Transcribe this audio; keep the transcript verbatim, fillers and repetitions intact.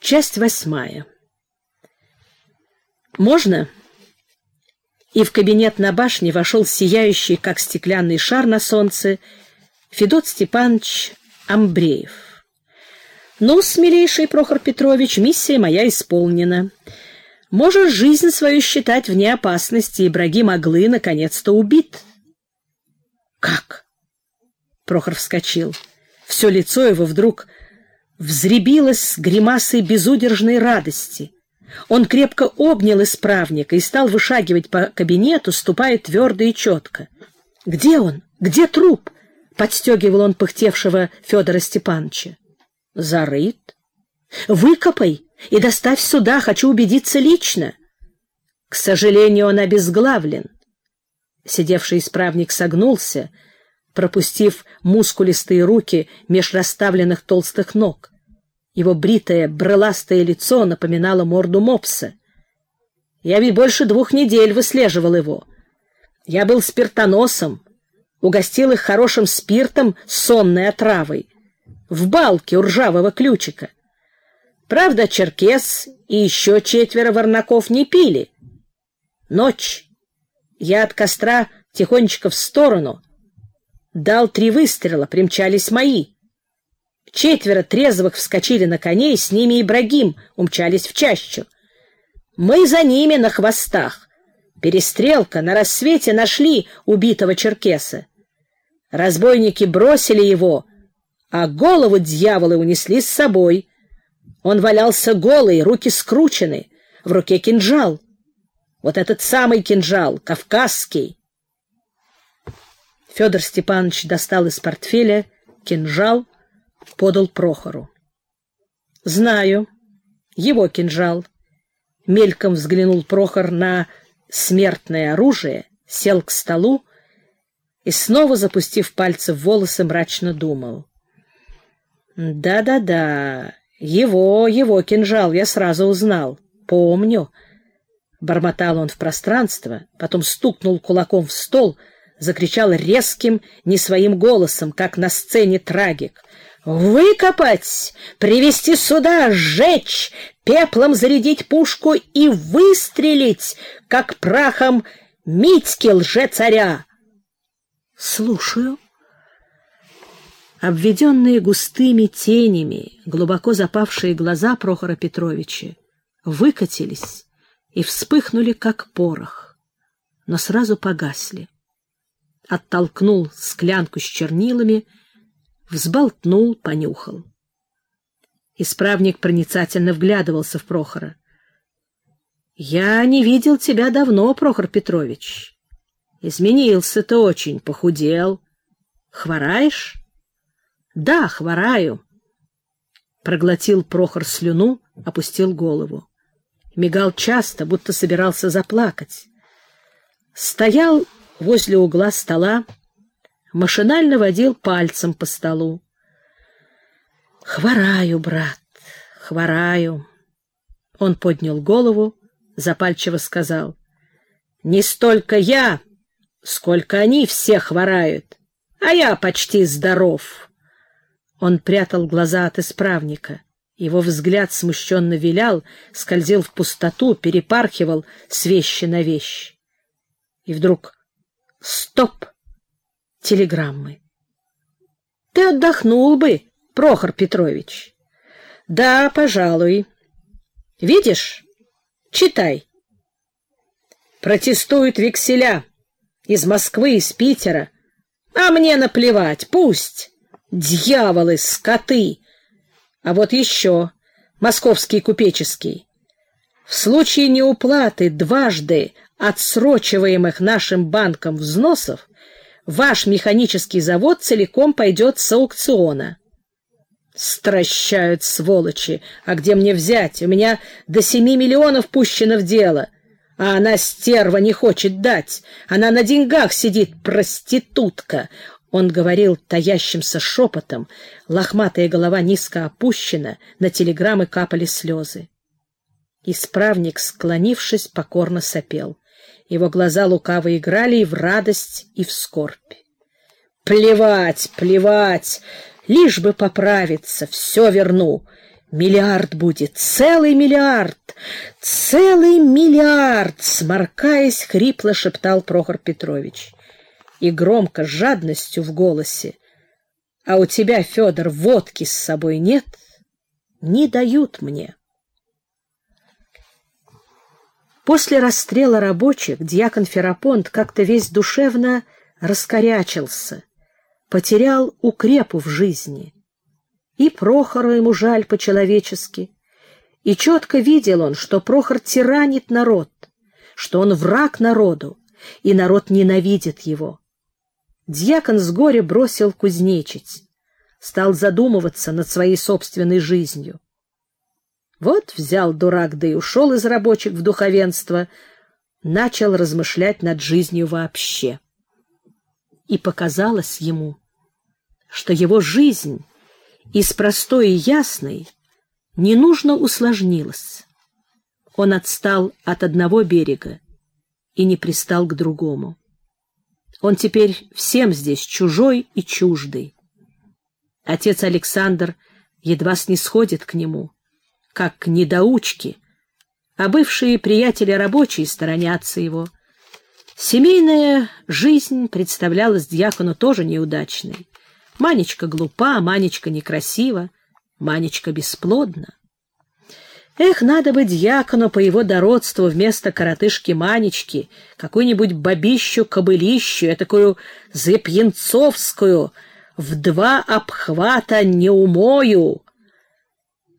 Часть восьмая. «Можно?» И в кабинет на башне вошел сияющий, как стеклянный шар на солнце, Федот Степанович Амбреев. «Ну, смелейший Прохор Петрович, миссия моя исполнена. Можешь жизнь свою считать вне опасности, Ибрагим Аглы наконец-то убит». «Как?» Прохор вскочил. Все лицо его вдруг взрябилось с гримасой безудержной радости. Он крепко обнял исправника и стал вышагивать по кабинету, ступая твердо и четко. «Где он? Где труп?» — подстегивал он пыхтевшего Федора Степановича. «Зарыт. Выкопай и доставь сюда, хочу убедиться лично». «К сожалению, он обезглавлен». Сидевший исправник согнулся, пропустив мускулистые руки меж расставленных толстых ног. Его бритое, брыластое лицо напоминало морду мопса. «Я ведь больше двух недель выслеживал его. Я был спиртоносом, угостил их хорошим спиртом с сонной отравой, в балке у ржавого ключика. Правда, черкес и еще четверо варнаков не пили. Ночь. Я от костра тихонечко в сторону. Дал три выстрела, примчались мои. Четверо трезвых вскочили на коней, с ними Ибрагим, умчались в чащу. Мы за ними на хвостах. Перестрелка, на рассвете нашли убитого черкеса. Разбойники бросили его, а голову дьяволы унесли с собой. Он валялся голый, руки скручены, в руке кинжал. Вот этот самый кинжал, кавказский». Федор Степанович достал из портфеля кинжал, подал Прохору. «Знаю, его кинжал». Мельком взглянул Прохор на смертное оружие, сел к столу и, снова запустив пальцы в волосы, мрачно думал. «Да-да-да, его, его кинжал я сразу узнал. Помню». Бормотал он в пространство, потом стукнул кулаком в стол, закричал резким, не своим голосом, как на сцене трагик. «Выкопать! Привести сюда! Сжечь! Пеплом зарядить пушку и выстрелить, как прахом Митьки лжецаря!» «Слушаю». Обведенные густыми тенями, глубоко запавшие глаза Прохора Петровича выкатились и вспыхнули, как порох, но сразу погасли. Оттолкнул склянку с чернилами, взболтнул, понюхал. Исправник проницательно вглядывался в Прохора. «Я не видел тебя давно, Прохор Петрович. Изменился ты очень, похудел. Хвораешь?» «Да, хвораю». Проглотил Прохор слюну, опустил голову. Мигал часто, будто собирался заплакать. Стоял возле угла стола, машинально водил пальцем по столу. «Хвораю, брат, хвораю». Он поднял голову, запальчиво сказал. «Не столько я, сколько они все хворают, а я почти здоров». Он прятал глаза от исправника. Его взгляд смущенно вилял, скользил в пустоту, перепархивал с вещи на вещь. И вдруг стоп! Телеграммы. «Ты отдохнул бы, Прохор Петрович». «Да, пожалуй. Видишь? Читай. Протестуют векселя из Москвы, из Питера. А мне наплевать, пусть. Дьяволы, скоты. А вот еще, московский купеческий. В случае неуплаты дважды отсрочиваемых нашим банком взносов ваш механический завод целиком пойдет с аукциона». Стращают, сволочи. А где мне взять? У меня до семи миллионов пущено в дело. А она, стерва, не хочет дать. Она на деньгах сидит, проститутка. Он говорил таящимся шепотом, лохматая голова низко опущена, на телеграммы капали слезы. Исправник, склонившись, покорно сопел. Его глаза лукаво играли и в радость, и в скорбь. «Плевать, плевать! Лишь бы поправиться, все верну. Миллиард будет, целый миллиард, целый миллиард, сморкаясь, хрипло шептал Прохор Петрович. И громко, с жадностью в голосе: а у тебя, Федор, водки с собой нет? Не дают мне. После расстрела рабочих дьякон Ферапонт как-то весь душевно раскорячился, потерял укрепу в жизни. И Прохору ему жаль по-человечески, и четко видел он, что Прохор тиранит народ, что он враг народу, и народ ненавидит его. Дьякон с горя бросил кузнечить, стал задумываться над своей собственной жизнью. Вот взял дурак, да и ушел из рабочих в духовенство, начал размышлять над жизнью вообще. И показалось ему, что его жизнь из простой и ясной ненужно усложнилась. Он отстал от одного берега и не пристал к другому. Он теперь всем здесь чужой и чуждый. Отец Александр едва снисходит к нему, как к недоучке, а бывшие приятели рабочие сторонятся его. Семейная жизнь представлялась дьякону тоже неудачной. Манечка глупа, Манечка некрасива, Манечка бесплодна. Эх, надо бы дьякону по его дородству вместо коротышки Манечки какую-нибудь бабищу-кобылищу, этакую запьянцовскую, в два обхвата неумою,